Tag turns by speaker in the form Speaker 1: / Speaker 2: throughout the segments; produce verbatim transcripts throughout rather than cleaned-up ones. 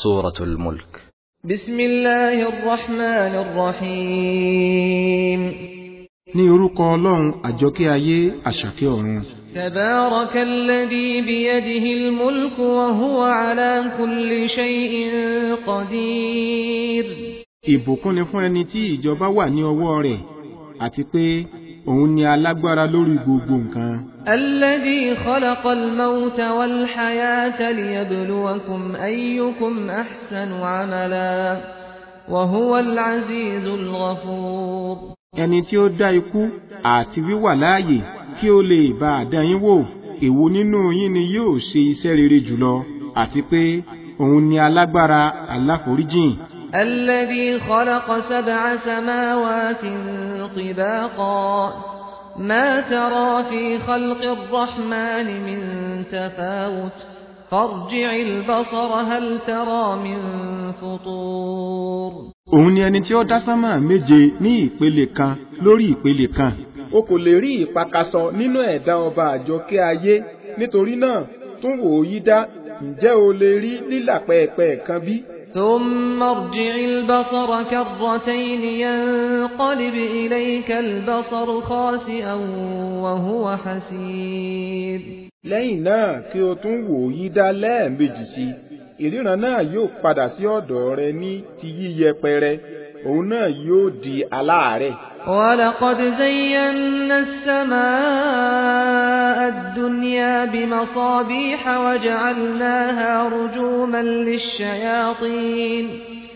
Speaker 1: سورة الملك.
Speaker 2: بسم الله الرحمن الرحيم.
Speaker 3: ní orúkọ Ọlọ́run àjọkẹ́ ayé àṣàkẹ́ ọ̀run.
Speaker 2: تبارك الذي بيده الملك وهو على كل شيء قدير.
Speaker 3: ìbùkún ni fún ẹni tí ìjọba wà ní ọwọ́ rẹ̀ àti pé òun ni alágbára lórí gbogbo nǹkan.
Speaker 2: الذي خلق الموت والحياة ليبلوكم أيكم أحسن عملا وهو العزيز الغفور.
Speaker 3: ẹni tí ó dá ikú àti wíwà láàyè kí ó lè bá a dán yín wò èwo nínú yín ni yóò ṣe iṣẹ́ rere jùlọ àti pé òun ni alágbára aláforíjìn.
Speaker 2: الذي خلق سبع سماوات طباقا ما ترى في خلق الرحمن من تفاوت فارجع البصر هل ترى من فطور.
Speaker 3: òun ni ẹni tí ó dá sánmà méje ní ìpele kan lórí ìpele kan. o kò lè rí ìpakasọ nínú ẹ̀dá ọba àjọkẹ́ ayé nítorí náà tún wò ó yí dá ǹjẹ́ o lè rí lílà pẹ́ẹ́pẹ́ kan bí.
Speaker 2: ثم ارجع البصر كرتين ينقلب إليك البصر خاسئا وهو حسير.
Speaker 3: lẹ́yìn náà kí o tún wò ó yí dá lẹ́ẹ̀mejì sí ìríran náà yóò padà sí ọ̀dọ̀ rẹ ní ti yíyẹpẹrẹ òun náà yóò di aláàárẹ̀.
Speaker 2: ولقد زينا السماء الدنيا بمصابيح وجعلناها رجوما للشياطين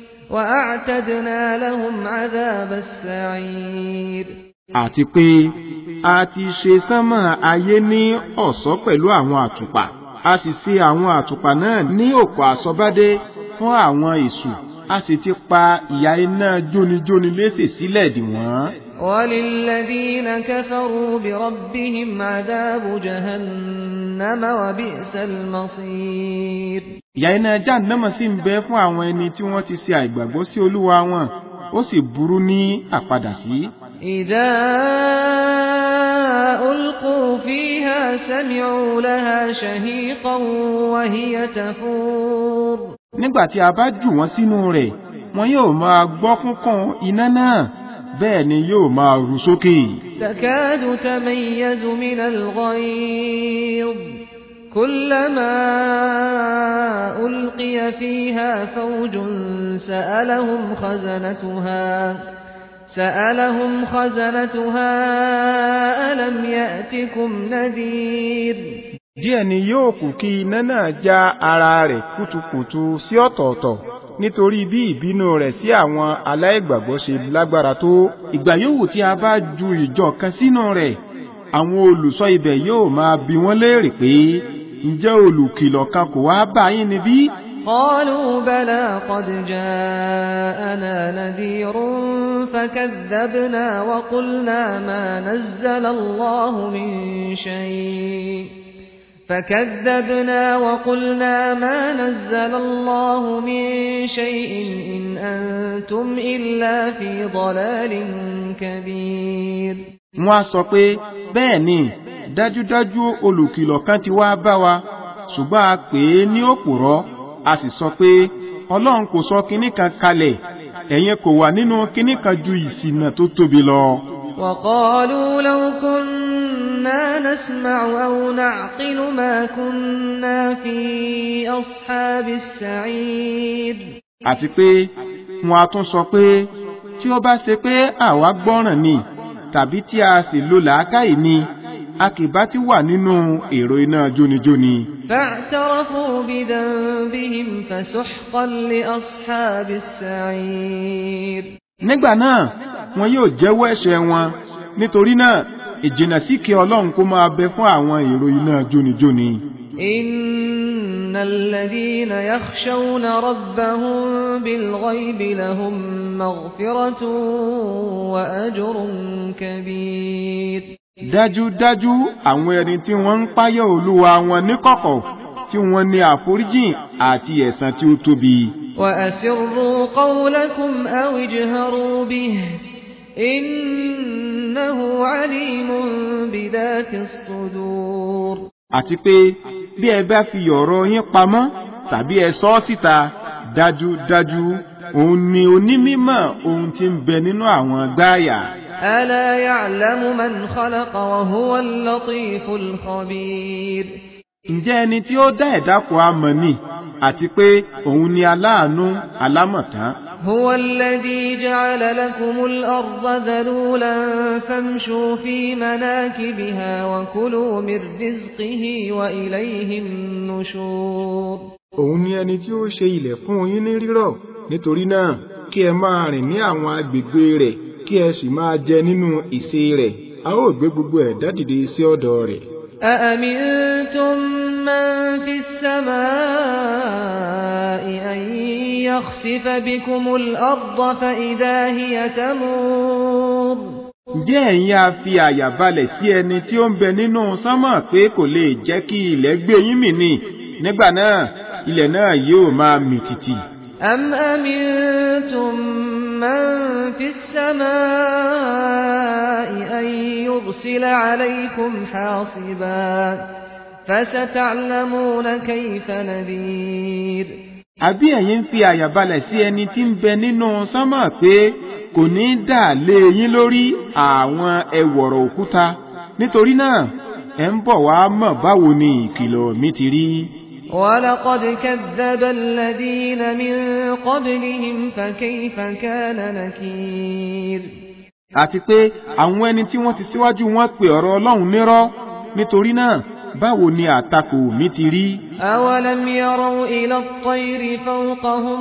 Speaker 2: وأعتدنا لهم عذاب السعير.
Speaker 3: àti pé a ti ṣe sánmà ayé ní ọ̀ṣọ́ pẹ̀lú àwọn àtùpà a sì ṣe àwọn àtùpà náà ní òkò àsọbádé fún àwọn èṣù a sì ti pa ìyà iná jónijóni léṣe sílẹ̀ dì wọ́n.
Speaker 2: وللذين كفروا بربهم عذاب جهنم وبئس المصير.
Speaker 3: ìyà iná Jahannama sì ń bẹ fún àwọn ẹni tí wọ́n ti ṣe àìgbàgbọ́ sí Olúwa wọn ó sì burú ní àpadà sí.
Speaker 2: إذا ألقوا فيها سمعوا لها شهيقا وهي تفور.
Speaker 3: nígbà tí a bá jù wọ́n sínú rẹ̀ wọn yóò máa gbọ́ kúnkún iná náà bẹ́ẹ̀ ni yóò máa ru sókè.
Speaker 2: تكاد تميز من الغيظ كلما ألقي فيها فوج سألهم خزنتها سألهم خزنتها ألم يأتكم نذير.
Speaker 3: díẹ̀ ni yóò kù kí iná náà já ara rẹ̀ kùtùkùtù sí ọ̀tọ̀ọ̀tọ̀ nítorí bí ìbínú rẹ̀ sí àwọn aláìgbàgbọ́ ṣe lágbára tó. ìgbà yòówù tí a bá ju ìjọ kan sínú rẹ̀ àwọn olùṣọ́ ibẹ̀ yóò máa bi wọ́n léèrè pé ǹjẹ́ olùkìlọ̀ kan kò wá bá yín níbí.
Speaker 2: قالوا بلى قد جاءنا نذير فكذبنا وقلنا ما نزل الله من شيء فكذبنا وقلنا ما نزل الله من شيء إن أنتم إلا في ضلال كبير.
Speaker 3: wọ́n á sọ pé bẹ́ẹ̀ ni dájúdájú olùkìlọ̀ kan ti wá bá wa ṣùgbọ́n a pè é ní òpùrọ́ a sì sọ pé Ọlọ́run kò sọ kinní kan kalẹ̀ ẹ̀yin kò wà nínú kinní kan ju ìṣìnà tó tóbi lọ.
Speaker 2: وقالوا لو كنا نسمع أو نعقل ما كنا في أصحاب السعير.
Speaker 3: àti pé wọn a tún sọ pé tí ó bá ṣe pé àwa gbọ́ràn ni tàbí tí a sì lo làákàyè ni a kì bá ti wà nínú èrò iná jónijóni.
Speaker 2: فاعترفوا بذنبهم فسحقا لأصحاب السعير.
Speaker 3: nígbà náà wọn yóò jẹ́wọ́ ẹ̀ṣẹ̀ wọn nítorí náà ìjìnà sí kí Ọlọ́run kó máa bẹ fún àwọn èrò iná jónijóni.
Speaker 2: إن الذين يخشون ربهم بالغيب لهم مغفرة وأجر كبير.
Speaker 3: dájúdájú àwọn ẹni tí wọ́n ń páyà Olúwa wọn níkọ̀kọ̀ tí wọ́n ní àforíjìn àti ẹ̀san tí ó tóbi.
Speaker 2: وأسروا قولكم أو اجهروا به إنه عليم بذات الصدور.
Speaker 3: àti pé bí ẹ bá fi ọ̀rọ̀ yín pamọ́ tàbí ẹ sọ ọ́ síta dájúdájú òun ni onímímọ̀ ohun tí ń bẹ nínú àwọn gbáyà.
Speaker 2: ألا يعلم من خلق وهو اللطيف الخبير.
Speaker 3: Ǹjẹ́ ẹni tí ó dá ẹ̀dá kò á mọ̀ ni àti pé òun ni aláàánú alámọ̀tán.
Speaker 2: هو الذي جعل لكم الأرض ذلولا فامشوا في مناكبها وكلوا من رزقه وإليه النشور.
Speaker 3: Òun ni ẹni tí ó ṣe ilẹ̀ fún yín ní rírọ̀, nítorí náà kí ẹ máa rìn ní àwọn agbègbè rẹ̀ kí ẹ sì máa jẹ nínú ìṣe rẹ̀, a ó gbé gbogbo ẹ̀dá dìde sí ọ̀dọ̀ rẹ̀.
Speaker 2: أأمنتم من في السماء أن يخسف بكم الأرض فإذا هي تمور.
Speaker 3: Ǹjẹ́ ẹ̀yin a fi àyà balẹ̀ sí ẹni tí ó ń bẹ nínú sánmọ̀ pé kò lè jẹ́ kí ilẹ̀ gbé yín mì ni, nígbà náà ilẹ̀ náà yóò máa mì tìtì.
Speaker 2: أم أمنتم من في السماء أن يرسل عليكم حاصبا فستعلمون كيف نذير.
Speaker 3: Àbí ẹ̀yin fi àyà balẹ̀ sí ẹni tí ń bẹ nínú sánmọ̀ pé kò ní dà lé yín lórí àwọn ẹ̀wọ̀rọ̀ òkúta, nítorí náà ẹ̀ ń bọ̀ wá mọ̀ báwo ni ìkìlọ̀ mi ti rí.
Speaker 2: وَلَقَدْ كَذَّبَ الَّذِينَ مِن قَبْلِهِمْ فَكَيْفَ كَانَ نَكِيرِ.
Speaker 3: Àti pé àwọn ẹni tí wọ́n ti síwájú wọn pè ọ̀rọ̀ Ọlọ́run nírọ́, nítorí náà báwo ni àtakò mi ti rí.
Speaker 2: أَوَلَمْ يَرَوْا إِلَى الطَّيْرِ فَوْقَهُمْ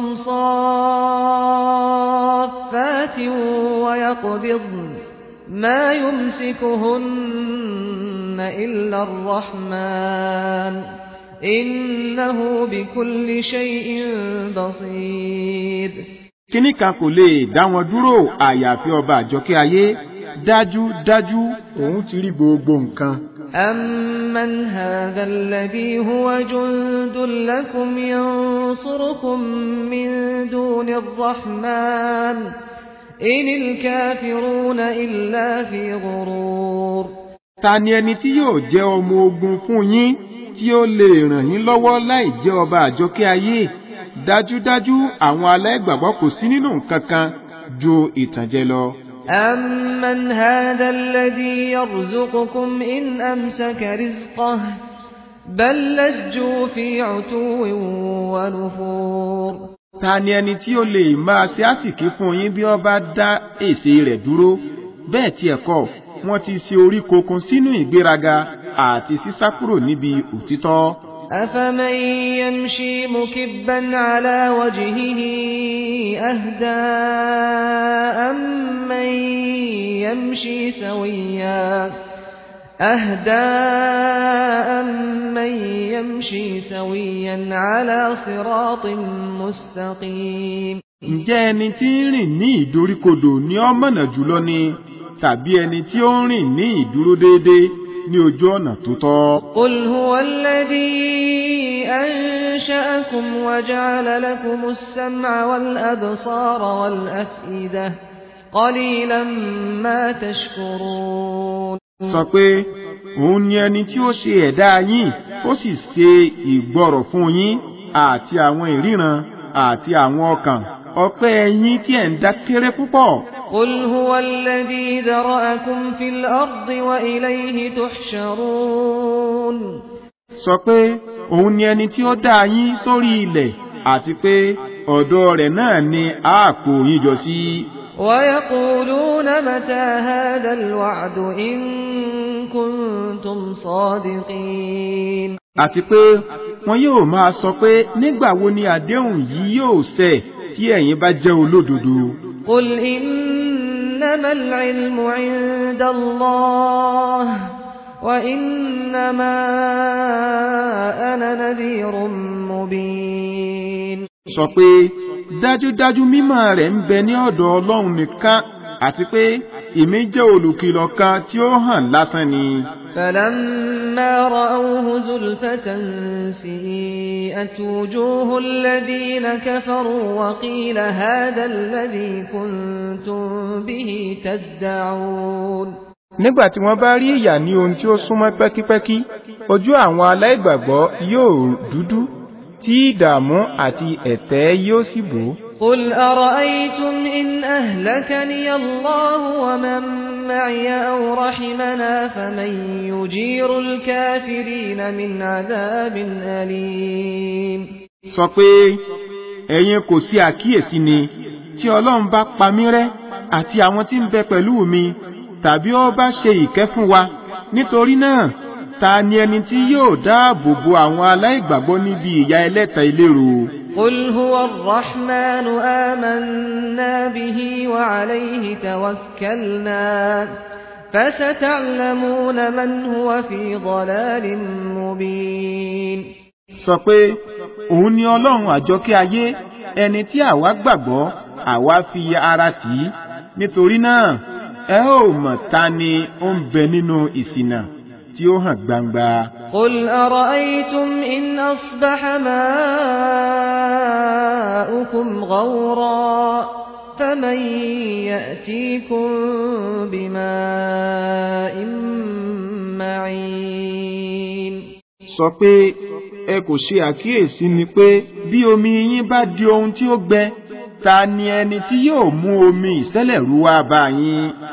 Speaker 2: صَافَّاتٍ وَيَقْبِضْنَ مَا يُمْسِكُهُنَّ إِلَّا الرَّحْمَنُ إِنَّهُ بِكُلِّ شَيْءٍ بَصِيرٌ.
Speaker 3: Kíní kan kò lè dá wọn dúró àyàfi ọba àjọkẹ́ ayé, dájúdájú òun ti rí gbogbo nǹkan.
Speaker 2: أَمَّنْ هَذَا الَّذِي هُوَ جُندٌ لَكُمْ يَنصُرُكُم مِّن دُونِ الرَّحْمَنِ إِنِ الْكَافِرُونَ إِلَّا فِي غُرُورٍ.
Speaker 3: Ta ni ẹni tí yóò jẹ́ ọmọ ogun fún yín tí ó lè ràn yín lọ́wọ́ láì jẹ́ ọba àjọkẹ́ ayé? Dájúdájú àwọn aláìgbàgbọ́ kò sí nínú nǹkan kan ju ìtànjẹ lọ.
Speaker 2: أَمَّنْ هَذَا الَّذِي يَرْزُقُكُمْ إِنْ أَمْسَكَ رِزْقَهُ بَل لَّجُّوا فِي عُتُوٍّ وَنُفُورٍ.
Speaker 3: Ta ni ẹni tí ó lè máa ṣe àsìkí fún yín bí ó bá dá èsè rẹ̀ dúró? Bẹ́ẹ̀ tiẹ̀ kọ́, wọ́n ti ṣe orí kokun sínú ìgbéraga àti sísá kúrò níbi òtítọ́.
Speaker 2: أَفَمَن يَمْشِي مُكِبًّا عَلَى وَجْهِهِ أَهْدَىٰ أَمَّن يَمْشِي سَوِيًّا أَهْدَىٰ أَمَّن يَمْشِي سَوِيًّا عَلَى صِرَاطٍ مُّسْتَقِيمٍ.
Speaker 3: Ǹjẹ́ ẹni tí ń rìn ní ìdoríkodò ni ó mọ̀nà jùlọ ni, tàbí ẹni tí ó ń rìn ní ìdúró déédéé ní ojú ọ̀nà tó tọ́?
Speaker 2: قُلْ هُوَ الَّذِي أَنشَأَكُمْ وَجَعَلَ لَكُمُ السَّمْعَ وَالْأَبْصَارَ وَالْأَفْئِدَةَ قَلِيلًا مَا تَشْكُرُونَ.
Speaker 3: Sọ pé òun ni ẹni tí ó ṣe ẹ̀dá yín, ó sì ṣe ìgbọ́rọ̀ fún yín àti àwọn ìríran àti àwọn ọkàn. Ọpẹ́ ẹ̀yin tí ẹ̀ ń dá kéré púpọ̀.
Speaker 2: قُلْ هُوَ الَّذِي ذَرَأَكُمْ فِي الْأَرْضِ وَإِلَيْهِ تُحْشَرُونَ.
Speaker 3: Sọ pé òun ni ẹni tí ó dá yín sórí ilẹ̀ àti pé ọ̀dọ̀ rẹ̀ náà ni a kó yín jọ sí.
Speaker 2: وَيَقُولُونَ مَتَى هَذَا الْوَعْدُ إِن كُنتُمْ صَادِقِينَ.
Speaker 3: Àti pé wọn yóò máa sọ pé nígbà wo ni àdéhùn yìí yóò ṣẹ tí ẹ̀yin bá jẹ́ olódodo.
Speaker 2: قُلْ إِنَّمَا الْعِلْمُ عِندَ اللَّهِ وَإِنَّمَا أَنَا نَذِيرٌ مُّبِينٌ.
Speaker 3: Sọ pé dájúdájú mímọ̀ rẹ̀ ń bẹ ní ọ̀dọ̀ Ọlọ́run nìkan, àti pé èmi jẹ́ olùkìlọ̀ kan tí ó hàn lásán ni.
Speaker 2: فَلَمَّا رَأَوْهُ زُلْفَةً سِيئَتْ وُجُوهُ الَّذِينَ كَفَرُوا وَقِيلَ هَذَا الَّذِي كُنتُم بِهِ تَدَّعُونَ.
Speaker 3: Nígbà tí wọ́n bá rí ìyà ní ohun tí ó súnmọ́ pẹ́kípẹ́kí, ojú àwọn aláìgbàgbọ́ yóò dúdú, tí ìdààmú àti ẹ̀tẹ́ yóò sì bò.
Speaker 2: قل أرأيتم إن أهلكني الله ومن معي أو رحمنا فمن يجير الكافرين من عذاب أليم.
Speaker 3: sọ pé ẹ̀yin kò sí àkíyèsí ni tí Ọlọ́run bá pa mí rẹ́ àti àwọn tí ń bẹ pẹ̀lú mi, tàbí ó bá ṣe ìkẹ́ fún wa, nítorí náà ta ni ẹni tí yóò dáàbò bo àwọn aláìgbàgbọ́ níbi ìyà ẹlẹ́ta ìléru?
Speaker 2: قل هو الرحمن آمنا به وعليه توكلنا فستعلمون من هو في ضلال مبين.
Speaker 3: sọ pé òun ni Ọlọ́run àjọkẹ́ ayé, ẹni tí àwa gbàgbọ́, àwa fi ara tì í, nítorí náà ẹ ó mọ̀ ta ni ó ń bẹ nínú ìṣìnà tí ó hàn gbangba.
Speaker 2: قل أرأيتم إن أصبح ماؤكم غورا فمن يأتيكم بماء معين.
Speaker 3: sọ pé ẹ kò ṣe àkíyèsí ni pé bí omi yín bá di ohun tí ó gbẹ, ta ni ẹni tí yóò mú omi ìṣẹ̀lẹ̀rú wá bá yín?